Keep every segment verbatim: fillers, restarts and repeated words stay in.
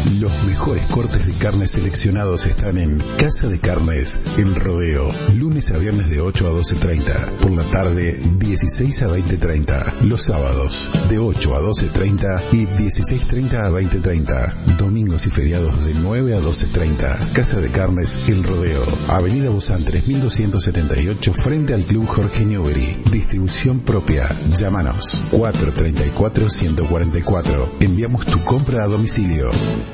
Los mejores cortes de carne seleccionados están en Casa de Carnes, El Rodeo. Lunes a viernes de ocho a doce treinta. Por la tarde, dieciséis a veinte treinta. Los sábados, de ocho a doce treinta y dieciséis treinta a veinte treinta. Domingos y feriados de nueve a doce treinta. Casa de Carnes, El Rodeo. Avenida Bozán tres mil doscientos setenta y ocho, frente al Club Jorge Newbery. Distribución propia. Llámanos cuatro treinta y cuatro, ciento cuarenta y cuatro. Enviamos tu compra a domicilio.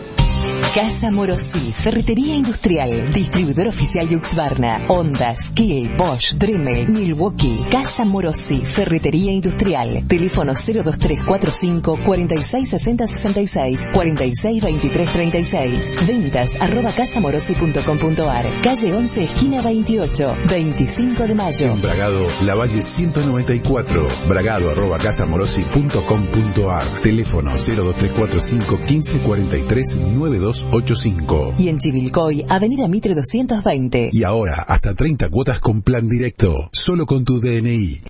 Casa Morosí, ferretería industrial, distribuidor oficial de Husqvarna, Honda, Skil, Bosch, Dremel, Milwaukee. Casa Morosí, ferretería industrial. Teléfono cero dos tres cuatro cinco, cuarenta y seis sesenta sesenta y seis, cuarenta y seis veintitrés treinta y seis. Ventas arroba casamorosi punto com punto ar. Calle once, esquina veintiocho, veinticinco de mayo. En Bragado, La Valle ciento noventa y cuatro. Bragado arroba casamorosi punto com punto ar. Teléfono cero dos tres cuatro cinco, quince cuarenta y tres, noventa y dos ochenta y cinco. Y en Chivilcoy, Avenida Mitre doscientos veinte. Y ahora, hasta treinta cuotas con plan directo, solo con tu D N I.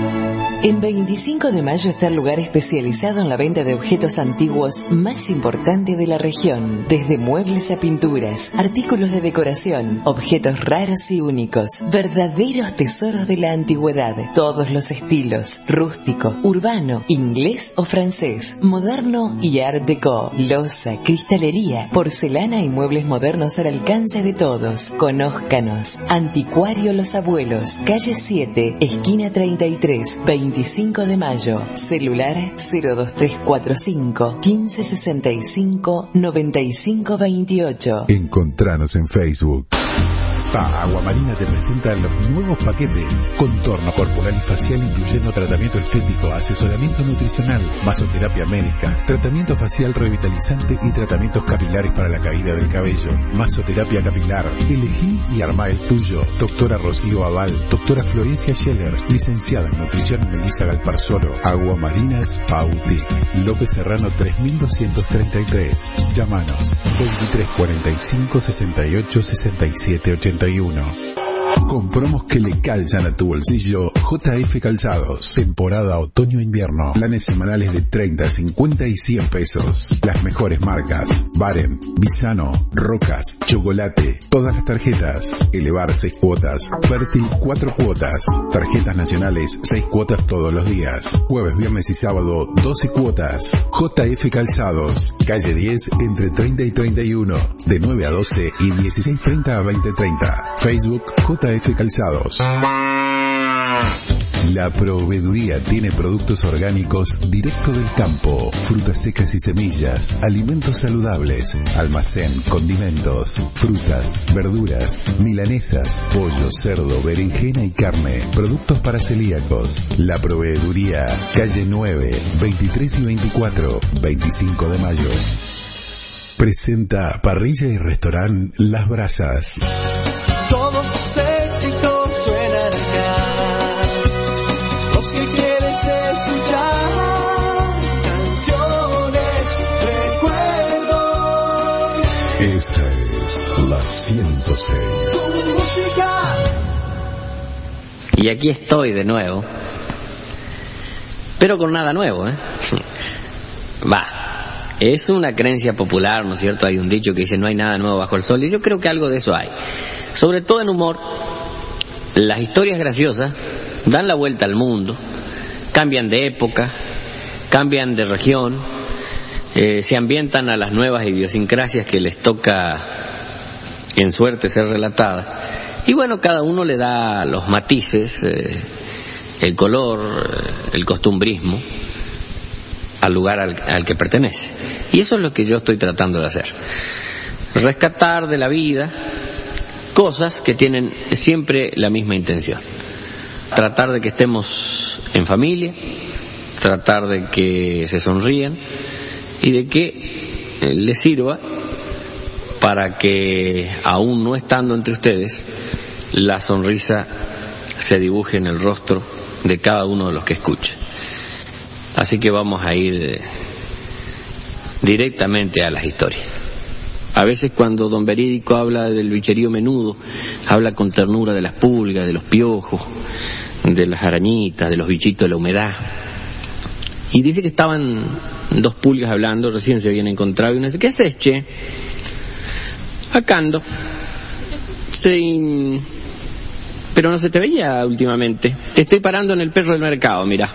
En veinticinco de mayo está el lugar especializado en la venta de objetos antiguos más importante de la región. Desde muebles a pinturas, artículos de decoración, objetos raros y únicos. Verdaderos tesoros de la antigüedad. Todos los estilos. Rústico, urbano, inglés o francés. Moderno y art déco. Loza, cristalería, porcelana y muebles modernos al alcance de todos. Conózcanos. Anticuario Los Abuelos. Calle siete, esquina treinta y tres, veinticinco de mayo. Celular cero dos tres cuatro cinco, quince sesenta y cinco, noventa y cinco veintiocho. Encontranos en Facebook. Spa Agua Marina te presenta los nuevos paquetes. Contorno corporal y facial incluyendo tratamiento estético, asesoramiento nutricional, masoterapia médica, tratamiento facial revitalizante y tratamientos capilares para la caída del cabello. Masoterapia capilar. Elegí y armá el tuyo. Doctora Rocío Aval, doctora Florencia Scheller, licenciada en nutrición Melissa Galparzoro. Agua Marina Spa Boutique. López Serrano tres mil doscientos treinta y tres. Llámanos veintitrés cuarenta y cinco, sesenta y ocho, sesenta y siete ochenta y uno. Con promos que le calzan a tu bolsillo, J F Calzados. Temporada otoño-invierno. Planes semanales de treinta, cincuenta y cien pesos. Las mejores marcas. Baren, Bisano, Rocas, Chocolate. Todas las tarjetas. Elevar seis cuotas. Fértil cuatro cuotas. Tarjetas nacionales seis cuotas todos los días. Jueves, viernes y sábado doce cuotas. J F Calzados. Calle diez entre treinta y treinta y uno. De nueve a doce y dieciséis treinta a veinte treinta. Facebook J F Calzados. La proveeduría tiene productos orgánicos directo del campo, frutas secas y semillas, alimentos saludables, almacén, condimentos, frutas, verduras, milanesas, pollo, cerdo, berenjena y carne, productos para celíacos. La proveeduría, calle nueve, veintitrés y veinticuatro, veinticinco de mayo. Presenta Parrilla y Restaurant Las Brasas. Todos tus éxitos suenan acá, los que quieres escuchar, canciones, recuerdos. Esta es la ciento seis. Su música. Y aquí estoy de nuevo, pero con nada nuevo, ¿eh? Va. Es una creencia popular, ¿no es cierto? Hay un dicho que dice no hay nada nuevo bajo el sol, y yo creo que algo de eso hay. Sobre todo en humor, las historias graciosas dan la vuelta al mundo, cambian de época, cambian de región, eh, se ambientan a las nuevas idiosincrasias que les toca en suerte ser relatadas. Y bueno, cada uno le da los matices, eh, el color, eh, el costumbrismo al lugar al, al que pertenece. Y eso es lo que yo estoy tratando de hacer. Rescatar de la vida cosas que tienen siempre la misma intención. Tratar de que estemos en familia, tratar de que se sonrían y de que eh, les sirva para que, aún no estando entre ustedes, la sonrisa se dibuje en el rostro de cada uno de los que escucha. Así que vamos a ir directamente a las historias. A veces cuando don Verídico habla del bicherío menudo, habla con ternura de las pulgas, de los piojos, de las arañitas, de los bichitos de la humedad. Y dice que estaban dos pulgas hablando, recién se habían encontrado, y uno dice, ¿qué haces, che? Acá ando. Sí, pero no se te veía últimamente. Estoy parando en el perro del mercado, mirá.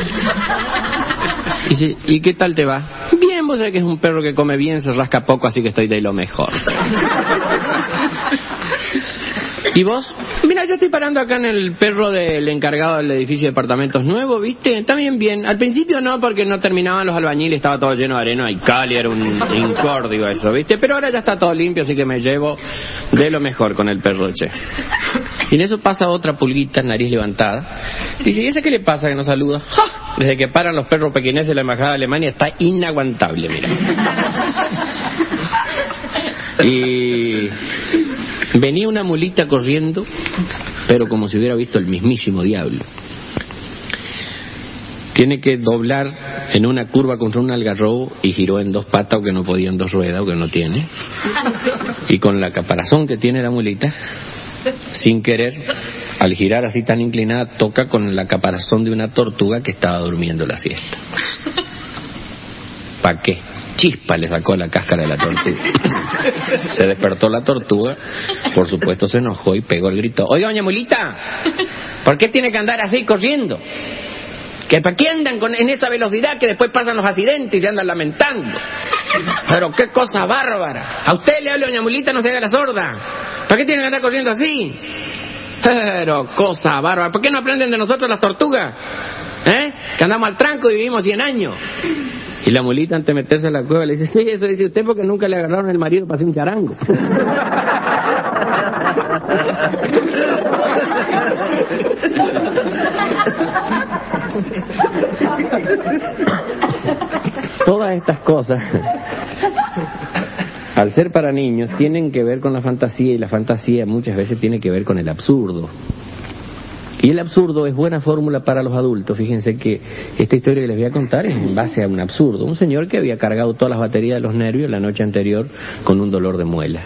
Y dice, ¿y qué tal te va? Bien, vos sabés que es un perro que come bien, se rasca poco, así que estoy de lo mejor. ¿Y vos? Mira, yo estoy parando acá en el perro del encargado del edificio de departamentos nuevo, ¿viste? También bien. Al principio no, porque no terminaban los albañiles, estaba todo lleno de arena y cal y era un incórdigo eso, ¿viste? Pero ahora ya está todo limpio, así que me llevo de lo mejor con el perro, che. Y en eso pasa otra pulguita, nariz levantada. Dice, ¿y ese qué le pasa que no saluda? ¡Ja! Desde que paran los perros pequineses de la embajada de Alemania está inaguantable, mira. Y venía una mulita corriendo, pero como si hubiera visto el mismísimo diablo. Tiene que doblar en una curva contra un algarrobo y giró en dos patas, o que no podía en dos ruedas, o que no tiene. Y con la caparazón que tiene la mulita, sin querer, al girar así tan inclinada, toca con la caparazón de una tortuga que estaba durmiendo la siesta. ¿Para qué? Chispa le sacó la cáscara de la tortuga. Se despertó la tortuga, por supuesto se enojó y pegó el grito. Oiga, doña Mulita, ¿por qué tiene que andar así corriendo? ¿Que para qué andan con, en esa velocidad que después pasan los accidentes y se andan lamentando? Pero qué cosa bárbara. A usted le habla, doña Mulita, no se haga la sorda. ¿Para qué tienen que andar corriendo así? Pero cosa bárbara. ¿Por qué no aprenden de nosotros las tortugas? ¿Eh? Que andamos al tranco y vivimos cien años. Y la mulita, antes de meterse en la cueva, le dice, sí, eso dice usted porque nunca le agarraron el marido para hacer un charango. Todas estas cosas, al ser para niños, tienen que ver con la fantasía, y la fantasía muchas veces tiene que ver con el absurdo. Y el absurdo es buena fórmula para los adultos. Fíjense que esta historia que les voy a contar es en base a un absurdo. Un señor que había cargado todas las baterías de los nervios la noche anterior con un dolor de muela.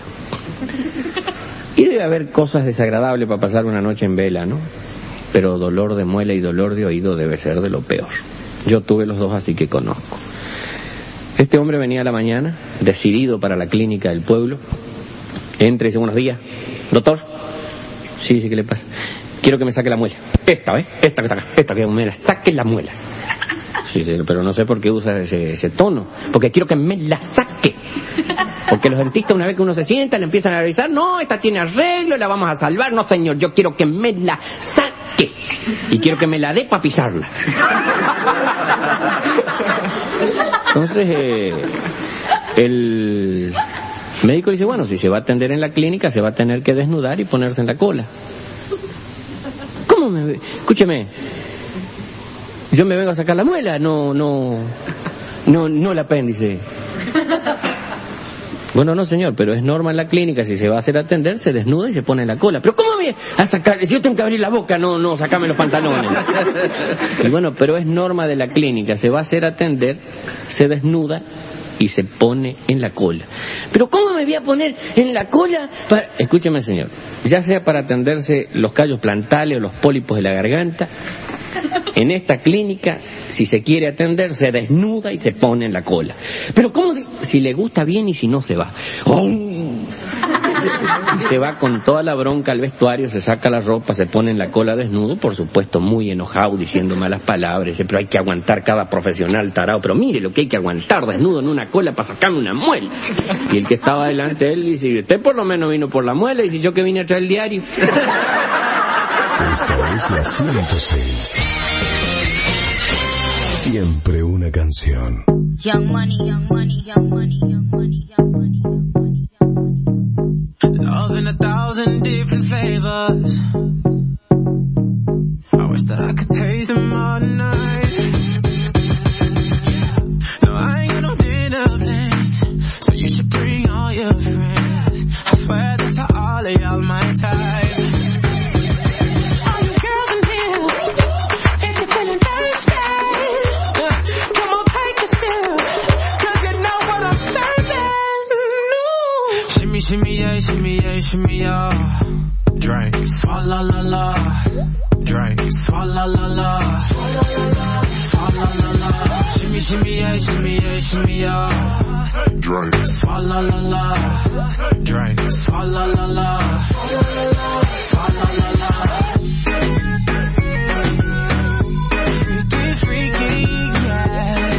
Y debe haber cosas desagradables para pasar una noche en vela, ¿no? Pero dolor de muela y dolor de oído debe ser de lo peor. Yo tuve los dos, así que conozco. Este hombre venía a la mañana, decidido para la clínica del pueblo. Entra y dice, buenos días. ¿Doctor? Sí, sí, ¿qué le pasa? Quiero que me saque la muela. Esta, ¿ves? Esta que está acá. Esta que me la saque la muela. Sí, sí, pero no sé por qué usa ese, ese tono. Porque quiero que me la saque. Porque los dentistas, una vez que uno se sienta, le empiezan a revisar. No, esta tiene arreglo, la vamos a salvar. No, señor, yo quiero que me la saque. Y quiero que me la dé para pisarla. Entonces, eh, el médico dice, bueno, si se va a atender en la clínica, se va a tener que desnudar y ponerse en la cola. ¿Cómo me ve? Escúcheme, yo me vengo a sacar la muela, no, no, no, no el apéndice. Bueno, no, señor, pero es norma en la clínica, si se va a hacer atender, se desnuda y se pone en la cola. ¿Pero cómo me a sacar? Si yo tengo que abrir la boca, no, no, sacame los pantalones. Y bueno, pero es norma de la clínica, se va a hacer atender, se desnuda y se pone en la cola. ¿Pero cómo me voy a poner en la cola? Para... Escúcheme, señor, ya sea para atenderse los callos plantales o los pólipos de la garganta, en esta clínica, si se quiere atender, se desnuda y se pone en la cola. Pero ¿cómo? De... Si le gusta bien y si no, se va. ¡Oh! Y se va con toda la bronca al vestuario, se saca la ropa, se pone en la cola desnudo, por supuesto muy enojado, diciendo malas palabras, dice, pero hay que aguantar cada profesional tarado, pero mire lo que hay que aguantar desnudo en una cola para sacarme una muela. Y el que estaba delante de él dice, usted por lo menos vino por la muela, y si yo que vine a traer el diario. Esta es la ciento seis. Siempre una canción. Young money, young money, young money, young money, young money, young money, young money. Love in a thousand different flavors. I wish that I could taste them all night. No, I ain't got no dinner plans, so you should bring all your friends. I swear that to all of y'all my type. What Shimmy, shimmy, yeah, shimmy, yeah, shimmy, yeah. Drink, swalla la la. Drink, swalla la la. Swalla la la. Shimmy, shimmy, yeah, shimmy, yeah, shimmy, yeah. Drink, swalla la la. Drink, swalla la la. Swalla la la. Freaky, freaky, yeah.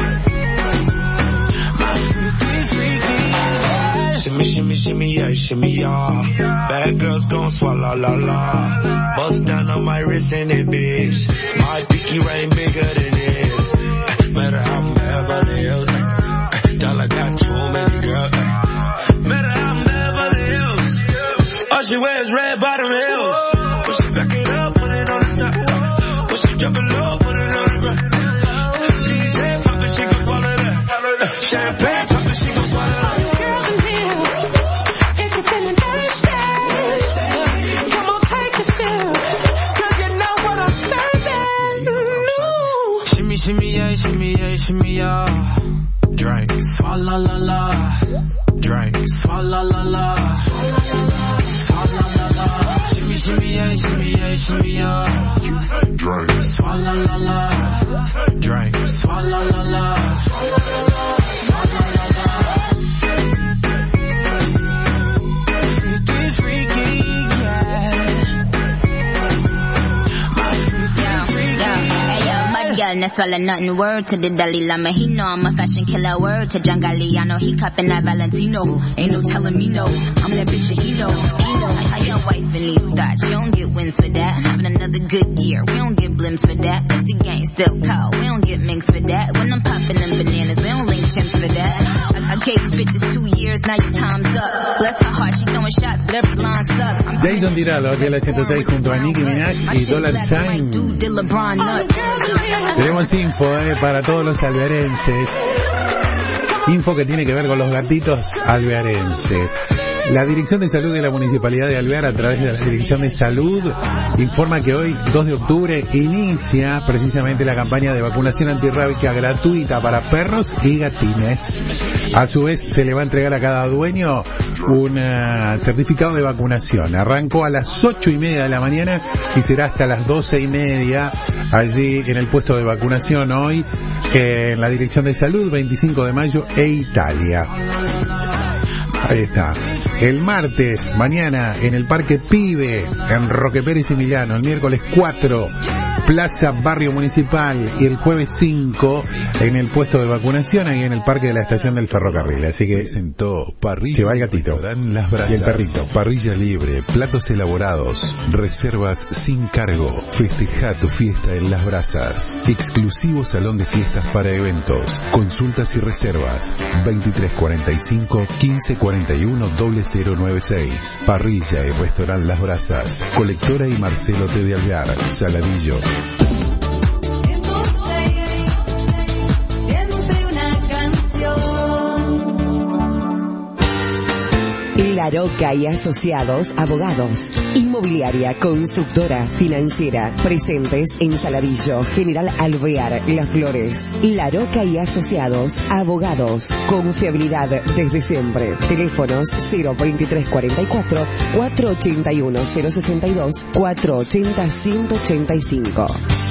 My freaky, freaky, yeah. Shimmy, shimmy, shimmy, yeah, shimmy, yeah. Bad girls gon' swallow la la. Bust down on my wrist and it, bitch. My pinky ring bigger than this. Matter how I'm Beverly Hills. Dollar got too many girls. Matter how I'm Beverly Hills. All she wears red bottom heels. When she back it up, put it on the top. When she drop it low, put it on the ground. D J pop it, she gon' swallow that. Champagne pop it, she gon' swallow that. Shimmy, yeah, shimmy, yeah, shimmy, yeah. Drink, swalla la la. Drink, swalla la la. Swalla la la. Shimmy, shimmy, yeah, shimmy, yeah, shimmy, yeah. Drink, swalla la la. Drink, swalla la la. Swalla la la. Swalla la la. Freaky, freaky, yeah. My freaky, freaky. Girl, no swallow nothing. Word to the Dalai Lama. He know I'm a fashion killer. Word to John Galliano. He cupping that Valentino. Ain't no telling me no. I'm that bitch and he know. He know. I got wife in these thoughts. You don't get wins for that. Having another good year. We don't get blimps for that. But the gang still cold. We don't get minks for that. When I'm popping them bananas, we don't link chimps for that. I, I gave these bitches two years. Now your time's up. Bless her heart. She throwing shots, but every line sucks. I'm Jason Tirado, aquí a la ciento seis junto a Nicki Minaj y Dollar Sign. Tenemos info eh, para todos los alvearenses. Info que tiene que ver con los gatitos alvearenses. La Dirección de Salud de la Municipalidad de Alvear, a través de la Dirección de Salud, informa que hoy, dos de octubre, inicia precisamente la campaña de vacunación antirrábica gratuita para perros y gatines. A su vez, se le va a entregar a cada dueño un uh, certificado de vacunación. Arrancó a las ocho y media de la mañana y será hasta las doce y media allí en el puesto de vacunación hoy, eh, en la Dirección de Salud, veinticinco de mayo e Italia. Ahí está. El martes, mañana, en el Parque Pibe, en Roque Pérez y Milano. El miércoles cuatro, Plaza Barrio Municipal. Y el jueves cinco, en el puesto de vacunación, ahí en el Parque de la Estación del Ferrocarril. Así que presentó Parrilla. Se va el gatito. Las brasas. Y el perrito. Parrilla libre, platos elaborados, reservas sin cargo. Festeja tu fiesta en Las Brasas. Exclusivo salón de fiestas para eventos. Consultas y reservas. veintitrés cuarenta y cinco, quince cuarenta y uno, cero nueve seis. Parrilla y restaurante Las Brasas. Colectora y Marcelo T. de Alvear. Saladillo. La Roca y Asociados Abogados. Inmobiliaria, constructora, financiera. Presentes en Saladillo, General Alvear, Las Flores. La Roca y Asociados Abogados. Confiabilidad desde siempre. Teléfonos cero veintitrés cuarenta y cuatro, cuatrocientos ochenta y uno, cero sesenta y dos, cuatrocientos ochenta, ciento ochenta y cinco.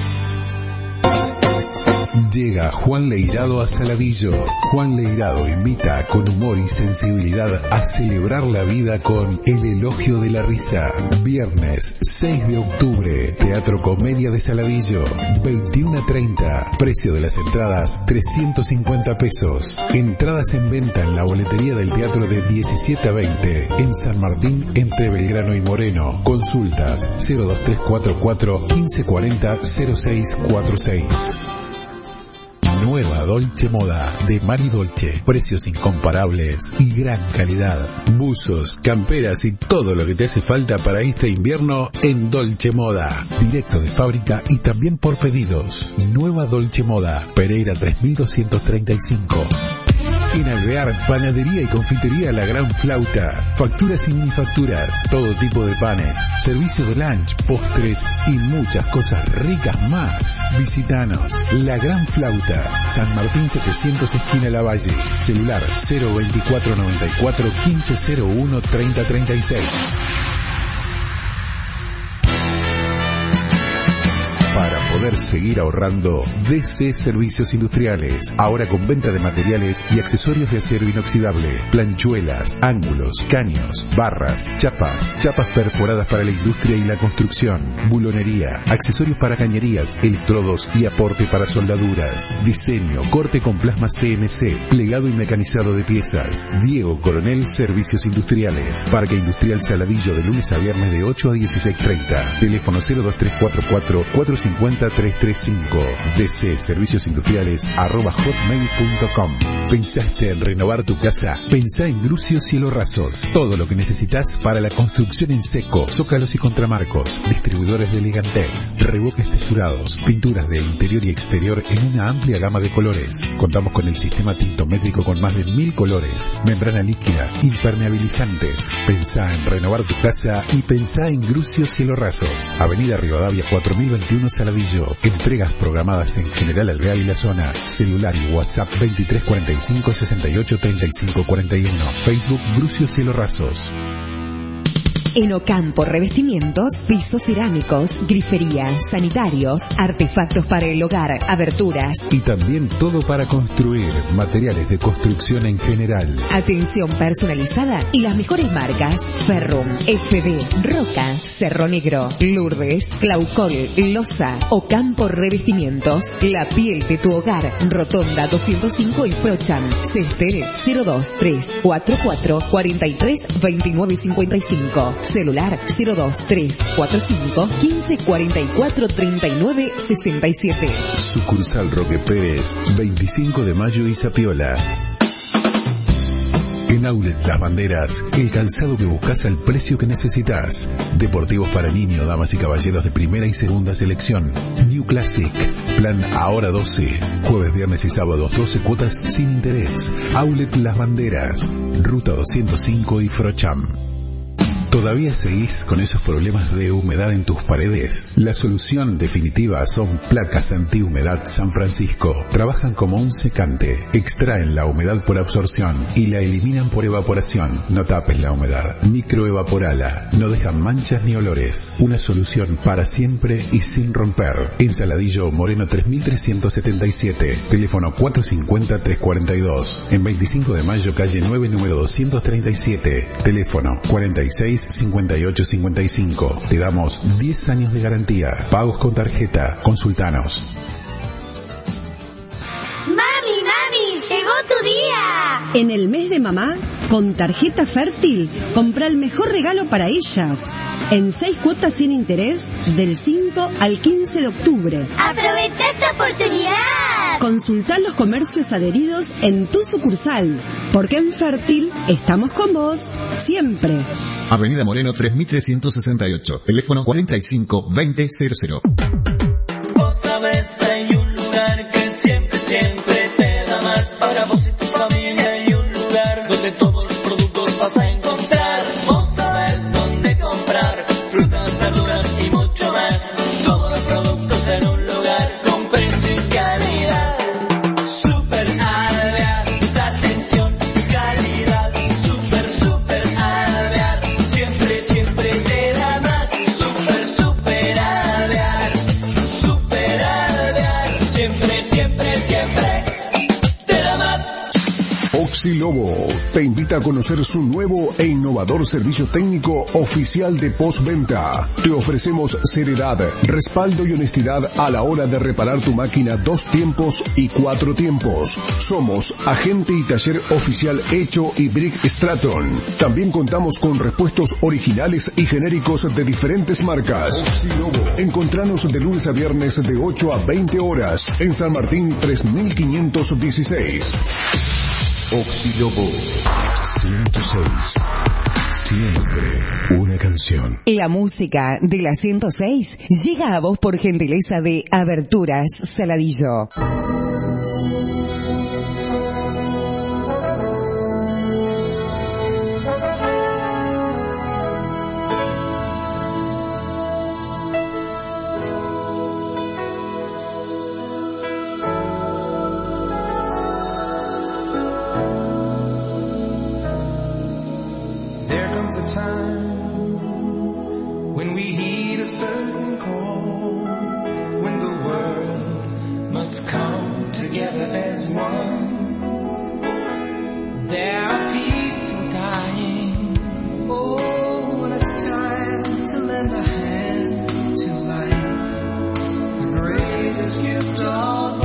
Llega Juan Leirado a Saladillo. Juan Leirado invita con humor y sensibilidad a celebrar la vida con El Elogio de la Risa. Viernes seis de octubre, Teatro Comedia de Saladillo, veintiuno a treinta. Precio de las entradas, trescientos cincuenta pesos. Entradas en venta en la boletería del teatro de diecisiete a veinte. En San Martín, entre Belgrano y Moreno. Consultas cero dos tres cuatro cuatro, quince cuarenta, cero seis cuatro seis. Nueva Dolce Moda de Mari Dolce. Precios incomparables y gran calidad. Buzos, camperas y todo lo que te hace falta para este invierno en Dolce Moda. Directo de fábrica y también por pedidos. Nueva Dolce Moda, Pereira tres mil doscientos treinta y cinco. En Alvear, panadería y confitería La Gran Flauta. Facturas y minifacturas. Todo tipo de panes. Servicio de lunch, postres y muchas cosas ricas más. Visítanos. La Gran Flauta. San Martín setecientos, esquina Lavalle. Celular cero veinticuatro noventa y cuatro quince cero uno treinta treinta y seis. Para poder seguir ahorrando, D C Servicios Industriales. Ahora con venta de materiales y accesorios de acero inoxidable. Planchuelas, ángulos, caños, barras, chapas, chapas perforadas para la industria y la construcción, bulonería, accesorios para cañerías, electrodos y aporte para soldaduras. Diseño, corte con plasma C N C, plegado y mecanizado de piezas. Diego Coronel Servicios Industriales. Parque Industrial Saladillo, de lunes a viernes de ocho a dieciséis treinta. Teléfono cero dos tres cuatro cuatro cuatro cinco cero tres tres cinco. D C Servicios Industriales arroba hotmail punto com. ¿Pensaste en renovar tu casa? Pensá en Grucio Cielo Rasos. Todo lo que necesitas para la construcción en seco, zócalos y contramarcos, distribuidores de Ligantex, revoques texturados, pinturas de interior y exterior en una amplia gama de colores. Contamos con el sistema tintométrico con más de mil colores, membrana líquida, impermeabilizantes. Pensá en renovar tu casa y pensá en Grucio Cielo Rasos. Avenida Rivadavia cuatro mil veintiuno Saladillo. Entregas programadas en General Alvear y la zona. Celular y WhatsApp veintitrés cuarenta y cinco sesenta y ocho treinta y cinco cuarenta y uno. Facebook Grucio Cielo Rasos. En Ocampo Revestimientos, pisos cerámicos, griferías, sanitarios, artefactos para el hogar, aberturas. Y también todo para construir, materiales de construcción en general. Atención personalizada y las mejores marcas: Ferrum, F B, Roca, Cerro Negro, Lourdes, Claucol, Loza. Ocampo Revestimientos, la piel de tu hogar. Rotonda doscientos cinco y Frocham. Cester cero dos tres cuatro cuatro cuatro tres dos nueve cinco cinco. Celular cero dos tres cuatro cinco quince cuarenta y cuatro treinta y nueve sesenta y siete. Sucursal Roque Pérez, veinticinco de mayo y Zapiola. En Outlet Las Banderas, el calzado que buscas al precio que necesitas. Deportivos para niños, damas y caballeros de primera y segunda selección. New Classic. Plan ahora doce. Jueves, viernes y sábados doce cuotas sin interés. Outlet Las Banderas. Ruta doscientos cinco y Frocham. ¿Todavía seguís con esos problemas de humedad en tus paredes? La solución definitiva son Placas Antihumedad San Francisco. Trabajan como un secante. Extraen la humedad por absorción y la eliminan por evaporación. No tapes la humedad. Microevaporala. No dejan manchas ni olores. Una solución para siempre y sin romper. En Saladillo, Moreno tres mil trescientos setenta y siete. Teléfono cuatro cinco cero tres cuatro dos. En veinticinco de mayo, calle nueve, número doscientos treinta y siete. Teléfono cuarenta y seis cincuenta y ocho cincuenta y cinco. Te damos diez años de garantía. Pagos con tarjeta. Consultanos. ¡Mami, mami! ¡Llegó tu día! En el mes de mamá, con tarjeta Fértil, compra el mejor regalo para ellas. En seis cuotas sin interés, del cinco al quince de octubre. ¡Aprovecha esta oportunidad! Consultá los comercios adheridos en tu sucursal, porque en Fértil estamos con vos siempre. Avenida Moreno tres mil trescientos sesenta y ocho, teléfono cuarenta y cinco veinte cero cero. Vos sabés, hay un lugar que siempre, siempre te da más. Para vos y tu familia hay un lugar donde todos los productos vas a encontrar. Vos sabés dónde comprar frutas, verduras y mucho más. Todos los productos en un lugar con precio y calidad. Super Alvear, atención y calidad. Super, super Alvear, siempre, siempre te da más. Super, super Alvear, super Alvear, siempre, siempre, siempre te da más. Oxilobo te invita a conocer su nuevo e innovador servicio técnico oficial de postventa. Te ofrecemos seriedad, respaldo y honestidad a la hora de reparar tu máquina dos tiempos y cuatro tiempos. Somos agente y taller oficial Hecho y Brick Straton. También contamos con repuestos originales y genéricos de diferentes marcas. Oxilobo. Encontranos de lunes a viernes de ocho a veinte horas en San Martín tres mil quinientos dieciséis. Oxilobo ciento seis. Siempre una canción. La música de la ciento seis llega a vos por gentileza de Aberturas Saladillo. comes a time when we heed a certain call, when the world must come together as one. There are people dying. Oh, when it's time to lend a hand to life, the greatest gift of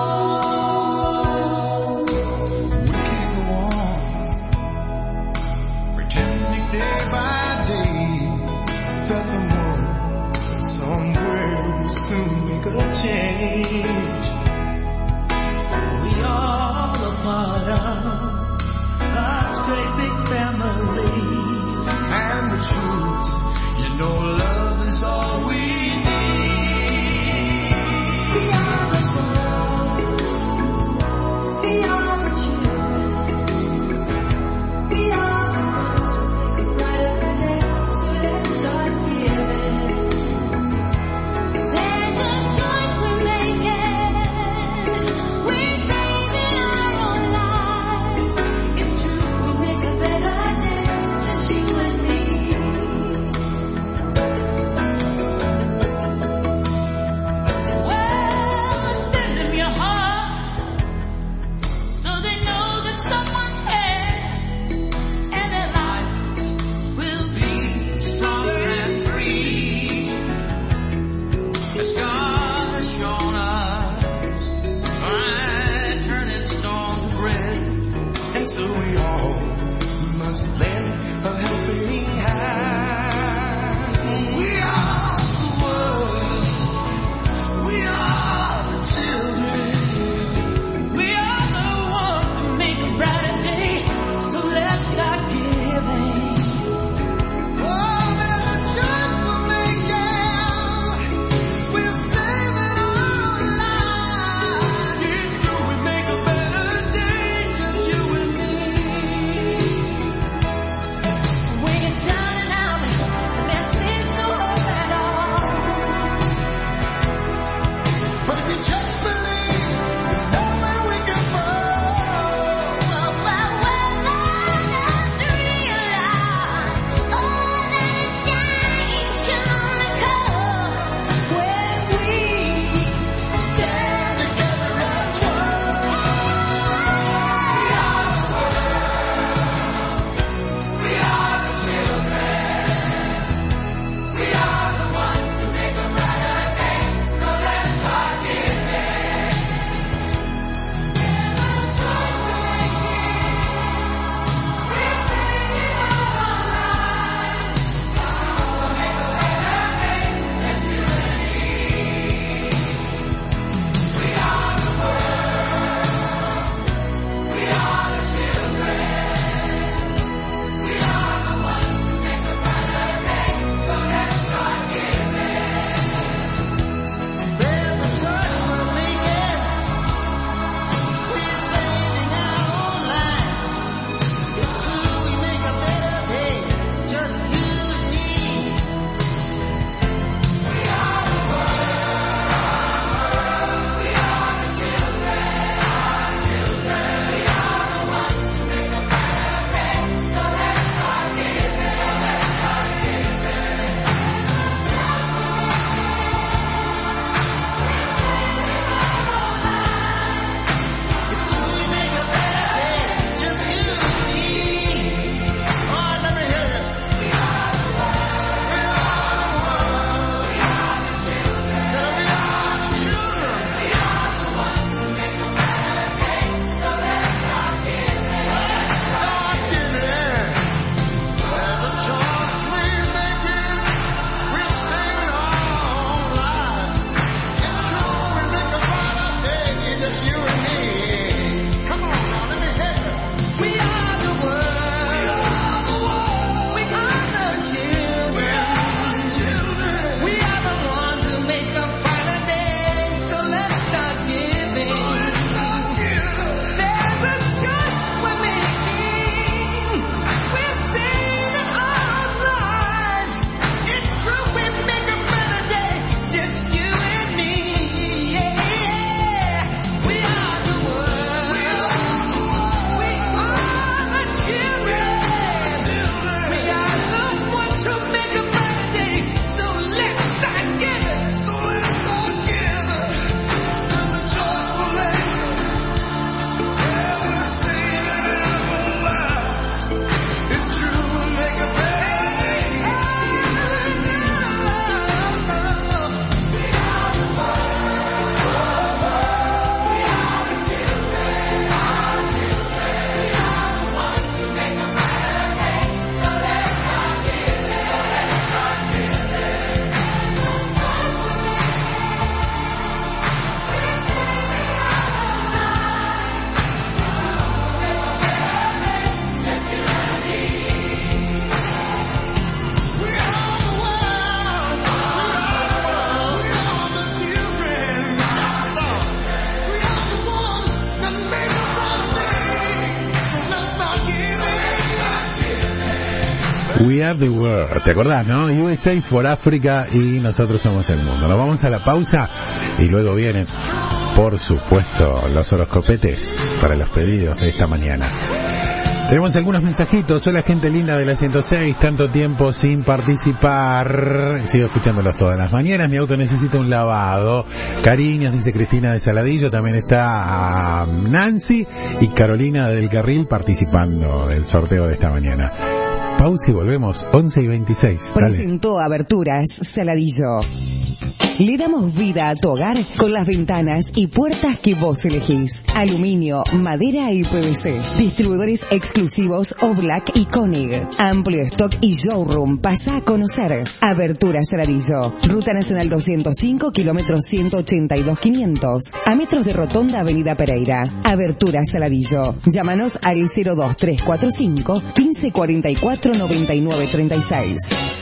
all. We can't go on pretending day by day that someone somewhere will soon make a change. We are a part of God's great big family, and the truth, you know, love is all we need. Beyond the world, beyond the children, beyond the ones who make it brighter than ever, so let's start giving. There's a choice we're making. We're saving our own lives. It's true, we'll make a better day, just you and me. Well, send them your heart, so they know that someone cares, and their life will be stronger and free. As God has shown us, by turning stone to bread, and so we all must lend a helping hand. We are the world. We are the children. We are the one to make a brighter day. So let's start giving. Oh, there's a choice we're making. We're saving our lives. It's true, we make a better day, just you and me. When you're down and out, there seems no hope at all. We are the world. ¿Te acordás, no? U S A for Africa y nosotros somos el mundo. Nos vamos a la pausa y luego vienen, por supuesto, los horoscopetes para los pedidos de esta mañana. Tenemos algunos mensajitos. Hola, gente linda de la ciento seis, tanto tiempo sin participar. Sigo escuchándolos todas las mañanas. Mi auto necesita un lavado. Cariños, dice Cristina de Saladillo. También está Nancy y Carolina del Carril participando del sorteo de esta mañana. Pausa y volvemos, once y veintiséis. Presentó Aberturas Saladillo. Le damos vida a tu hogar con las ventanas y puertas que vos elegís. Aluminio, madera y P V C. Distribuidores exclusivos Oblak y Koenig. Amplio stock y showroom. Pasa a conocer. Aberturas Saladillo. Ruta Nacional doscientos cinco, kilómetros ciento ochenta y dos quinientos. A metros de Rotonda, Avenida Pereira. Aberturas Saladillo. Llámanos al cero dos tres cuatro cinco, quince cuarenta y cuatro, noventa y nueve treinta y seis.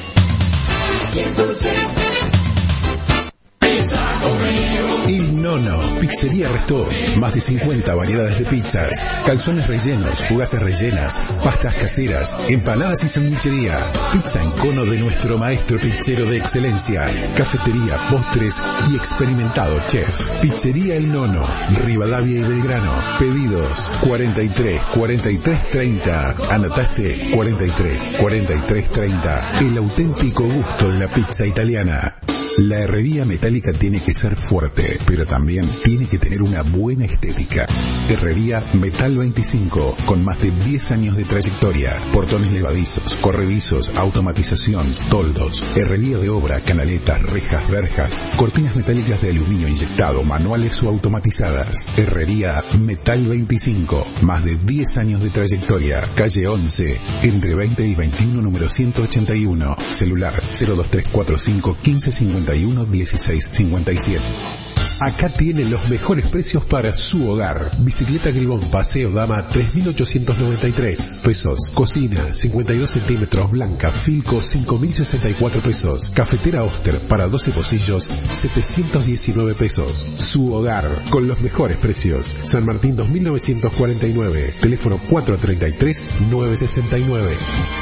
El Nono, Pizzería Restó. Más de cincuenta variedades de pizzas, calzones rellenos, fugaces rellenas, pastas caseras, empanadas y sandwichería. Pizza en cono de nuestro maestro pizzero de excelencia. Cafetería, postres y experimentado chef. Pizzería El Nono, Rivadavia y Belgrano. Pedidos cuarenta y tres, cuarenta y tres treinta. ¿Anotaste? cuarenta y tres, cuarenta y tres treinta. El auténtico gusto de la pizza italiana. La herrería metálica tiene que ser fuerte, pero también tiene que tener una buena estética. Herrería Metal veinticinco, con más de diez años de trayectoria. Portones levadizos, corredizos, automatización, toldos, herrería de obra, canaletas, rejas, verjas, cortinas metálicas de aluminio inyectado, manuales o automatizadas. Herrería Metal veinticinco, más de diez años de trayectoria. Calle once, entre veinte y veintiuno, número ciento ochenta y uno. Celular cero dos tres cuatro cinco, quince cincuenta y uno, dieciséis cincuenta y siete. Acá tiene los mejores precios para su hogar. Bicicleta Gribón Paseo Dama tres mil ochocientos noventa y tres pesos. Cocina cincuenta y dos centímetros blanca Filco cinco mil sesenta y cuatro pesos. Cafetera Oster para doce pocillos setecientos diecinueve pesos. Su hogar con los mejores precios. San Martín dos mil novecientos cuarenta y nueve. Teléfono cuatro treinta y tres, nueve sesenta y nueve.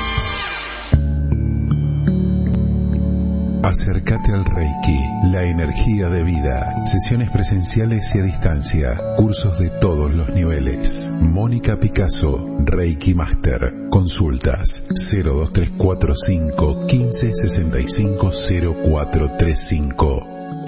Acércate al Reiki, la energía de vida. Sesiones presenciales y a distancia. Cursos de todos los niveles. Mónica Picasso, Reiki Master. Consultas cero dos tres cuatro cinco, quince sesenta y cinco, cero cuatro tres cinco.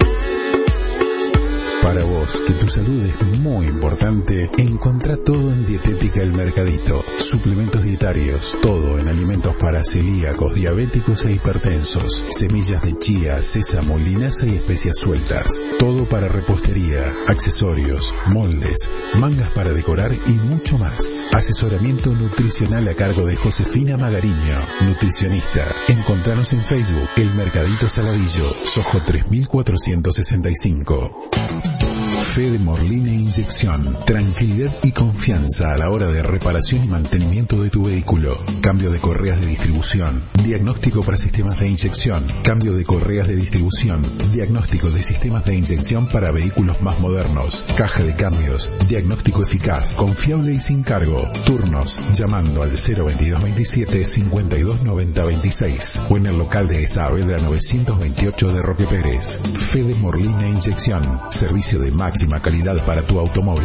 Para vos, que tu salud es muy importante, encontrá todo en Dietética El Mercadito. Suplementos dietarios, todo en alimentos para celíacos, diabéticos e hipertensos. Semillas de chía, sésamo, linaza y especias sueltas. Todo para repostería, accesorios, moldes, mangas para decorar y mucho más. Asesoramiento nutricional a cargo de Josefina Magariño, nutricionista. Encontranos en Facebook, El Mercadito Saladillo, Sojo tres mil cuatrocientos sesenta y cinco. Fede Morline Inyección. Tranquilidad y confianza a la hora de reparación y mantenimiento de tu vehículo. Cambio de correas de distribución. Diagnóstico para sistemas de inyección. Cambio de correas de distribución. Diagnóstico de sistemas de inyección para vehículos más modernos. Caja de cambios. Diagnóstico eficaz, confiable y sin cargo. Turnos llamando al cero veintidós veintisiete, cincuenta y dos noventa veintiséis o en el local de Saavedra novecientos veintiocho de Roque Pérez. Fede Morline Inyección. Servicio de máxima calidad para tu automóvil.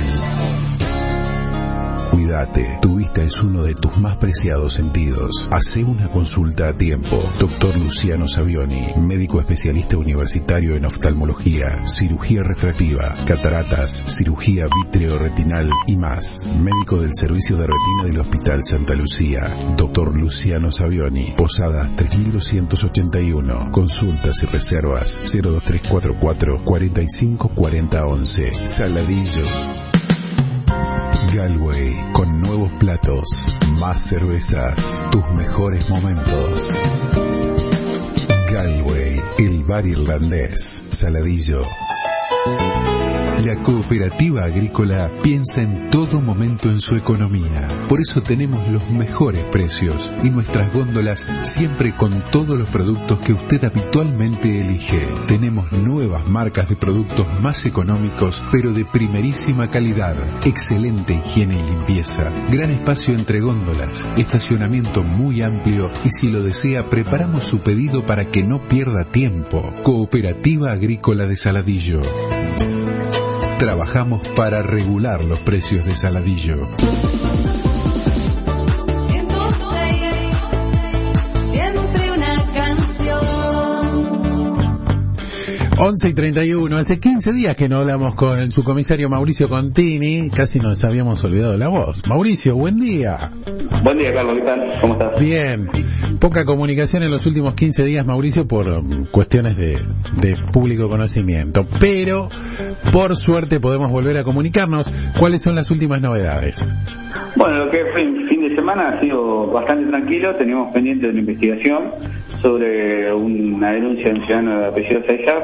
Cuídate, tu vista es uno de tus más preciados sentidos. Hacé una consulta a tiempo. Doctor Luciano Savioni, médico especialista universitario en oftalmología, cirugía refractiva, cataratas, cirugía vitreoretinal y más. Médico del servicio de retina del Hospital Santa Lucía. Doctor Luciano Savioni, Posadas tres mil doscientos ochenta y uno. Consultas y reservas cero dos tres cuatro cuatro, cuarenta y cinco cuarenta once. Saladillo. Galway, con nuevos platos, más cervezas, tus mejores momentos. Galway, el bar irlandés, Saladillo. La Cooperativa Agrícola piensa en todo momento en su economía. Por eso tenemos los mejores precios y nuestras góndolas siempre con todos los productos que usted habitualmente elige. Tenemos nuevas marcas de productos más económicos, pero de primerísima calidad. Excelente higiene y limpieza. Gran espacio entre góndolas. Estacionamiento muy amplio y si lo desea, preparamos su pedido para que no pierda tiempo. Cooperativa Agrícola de Saladillo. Trabajamos para regular los precios de Saladillo. once y treinta y uno, hace quince días que no hablamos con el subcomisario Mauricio Contini, casi nos habíamos olvidado de la voz. Mauricio, buen día. Buen día, Carlos, ¿qué tal? ¿Cómo estás? Bien, poca comunicación en los últimos quince días, Mauricio, por um, cuestiones de, de público conocimiento, pero por suerte podemos volver a comunicarnos. ¿Cuáles son las últimas novedades? Bueno, lo que fue el fin de semana ha sido bastante tranquilo. Teníamos pendiente de una investigación sobre una denuncia de un ciudadano de apellido Sayar.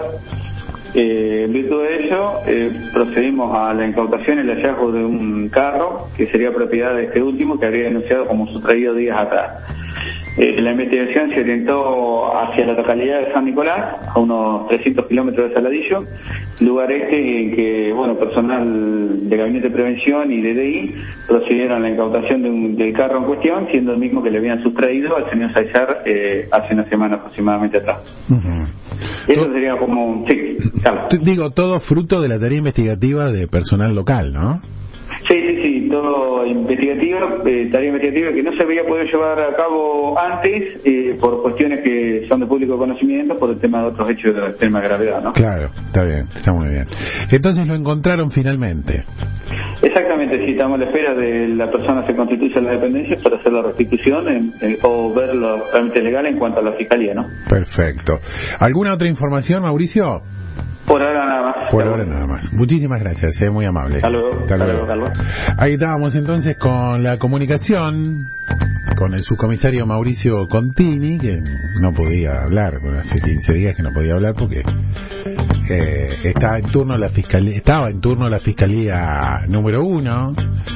Eh, en virtud de ello, eh, procedimos a la incautación y el hallazgo de un carro que sería propiedad de este último, que habría denunciado como sustraído días atrás. Eh, la investigación se orientó hacia la localidad de San Nicolás, a unos trescientos kilómetros de Saladillo, lugar este en que, bueno, personal de Gabinete de Prevención y de D I procedieron a la incautación de un, del carro en cuestión, siendo el mismo que le habían sustraído al señor Sayar eh, hace una semana aproximadamente atrás. Uh-huh. Eso todo, sería como... Sí, claro. Digo, todo fruto de la tarea investigativa de personal local, ¿no? Sí, sí, sí, todo investigativo, eh, tarea investigativa que no se había podido llevar a cabo antes eh, por cuestiones que son de público conocimiento, por el tema de otros hechos de extrema gravedad, ¿no? Claro, está bien, está muy bien. Entonces lo encontraron finalmente. Exactamente, sí, estamos a la espera de la persona se constituya en la dependencia para hacer la restitución en, eh, o ver los trámites legales en cuanto a la fiscalía, ¿no? Perfecto. ¿Alguna otra información, Mauricio? Por ahora nada más. Por ahora nada más. Muchísimas gracias, eh, muy amable. Hasta luego. Hasta luego, Carlos. Ahí estábamos entonces con la comunicación con el subcomisario Mauricio Contini, que no podía hablar, bueno, hace quince días que no podía hablar porque eh, está en turno la fiscalía, estaba en turno la fiscalía número uno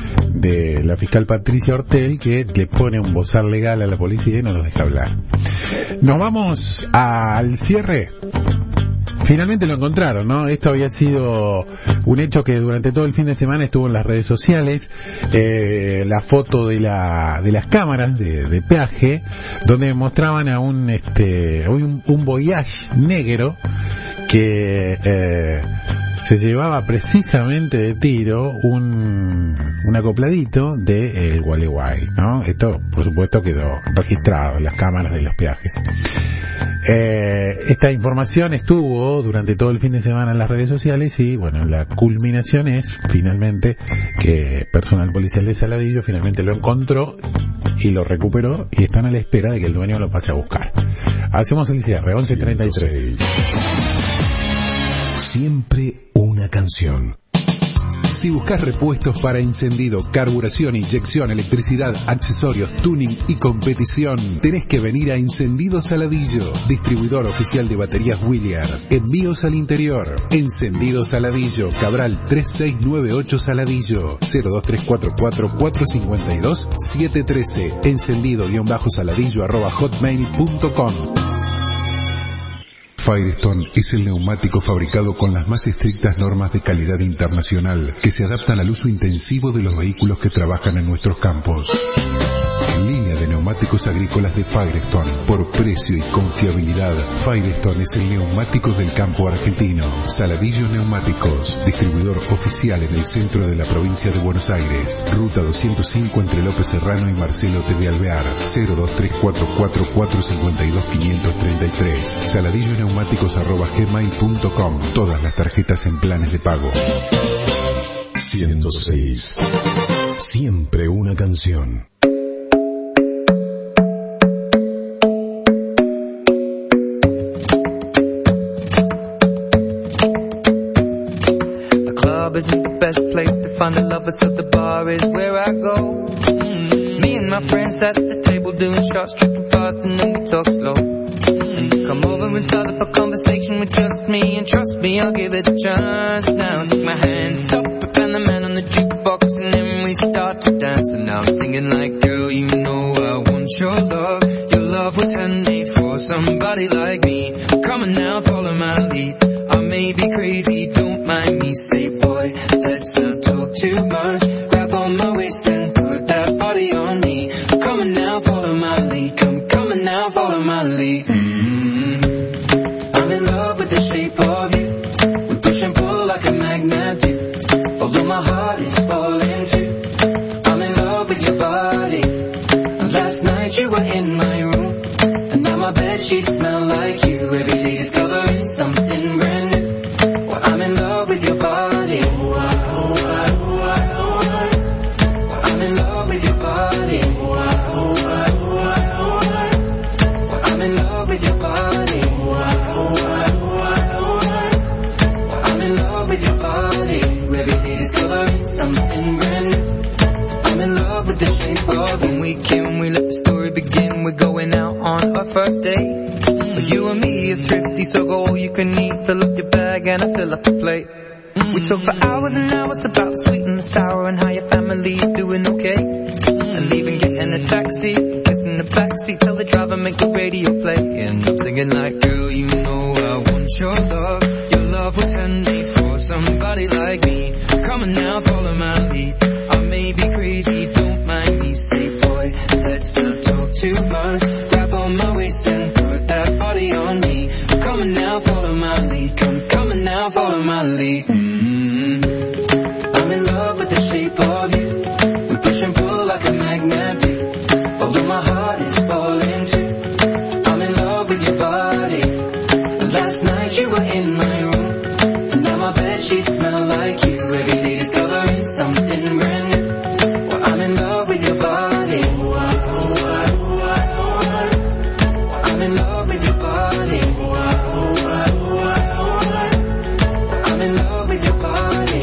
de la fiscal Patricia Ortel, que le pone un bozal legal a la policía y no los deja hablar. Nos vamos al cierre. Finalmente lo encontraron, ¿no? Esto había sido un hecho que durante todo el fin de semana estuvo en las redes sociales, eh, la foto de la de las cámaras de, de peaje, donde mostraban a un este un, un Voyage negro que eh, se llevaba precisamente de tiro un, un acopladito de el Gualeguay, ¿no? Esto, por supuesto, quedó registrado en las cámaras de los peajes. Eh, esta información estuvo durante todo el fin de semana en las redes sociales y, bueno, la culminación es, finalmente, que personal policial de Saladillo finalmente lo encontró y lo recuperó y están a la espera de que el dueño lo pase a buscar. Hacemos el cierre, once treinta y tres. Siempre una canción. Si buscas repuestos para encendido, carburación, inyección, electricidad, accesorios, tuning y competición, tenés que venir a Encendido Saladillo, distribuidor oficial de baterías Williard. Envíos al interior. Encendido Saladillo, Cabral tres seis nueve ocho Saladillo, cero dos tres cuatro cuatro cuatro cinco dos siete uno tres, encendido-saladillo arroba hotmail punto com. Firestone es el neumático fabricado con las más estrictas normas de calidad internacional que se adaptan al uso intensivo de los vehículos que trabajan en nuestros campos. Línea de neumáticos agrícolas de Firestone. Por precio y confiabilidad, Firestone es el neumático del campo argentino. Saladillo Neumáticos, distribuidor oficial en el centro de la provincia de Buenos Aires. Ruta doscientos cinco entre López Serrano y Marcelo T. de Alvear. cero dos tres cuatro cuatro cuatro cinco dos cinco tres tres. Saladillo Neumáticos arroba gmail punto com. Todas las tarjetas en planes de pago. ciento seis. Siempre una canción. Isn't the best place to find the lovers, so the bar is where I go. Mm-hmm. Me and my friends at the table doing shots, tripping fast, and then we talk slow. Mm-hmm. Come over and start up a conversation with just me, and trust me, I'll give it a chance. Now take my hand, stop it, and the man on the jukebox, and then we start to dance. And now I'm singing like, girl, you know I want your love. Your love was handmade for somebody like me. Come on now, follow my lead. I may be crazy, don't mind me. Say, boy, let's not talk too much. Grab on my waist and put that body on me. Come on now, follow my lead. Come, come on now, follow my lead. Mm-hmm. I'm in love with the shape of you. We push and pull like a magnet do. Although my heart is falling too. I'm in love with your body. Last night you were in my room, and now my bedsheets smell like you. Every day discovering something brand new. Well, I'm in love with your body. I'm in love with your body. I'm in love with your body. I'm in love with your body. Every day discovering something brand new. I'm in love with the shape of when we can, we let the story begin. We're going out on our first date. But you and me are thrifty, so go all you can eat. Fill up your bag and I fill up the plate. We talk for hours and hours about the sweet and the sour and how your family's doing okay. And leaving, getting a taxi, kissing the backseat, tell the driver make the radio play. And I'm singing like, girl, you know I want your love. Your love was handmade for somebody like me. Come on now, follow my lead. I may be crazy, don't mind me. Say, boy, let's not talk too much. Grab on my waist and put that body on me. Come on now, follow my lead. Come, come on now, follow my lead. Mm-hmm. I'm in love with the shape of you. We push and pull like a magnet do. Although my heart is falling too. I'm in love with your body. Last night you were in my room, and now my bedsheets smell like you. Every day discovering something brand new. Well, I'm in love with your body. I'm in love with your body. I'm in love with your body.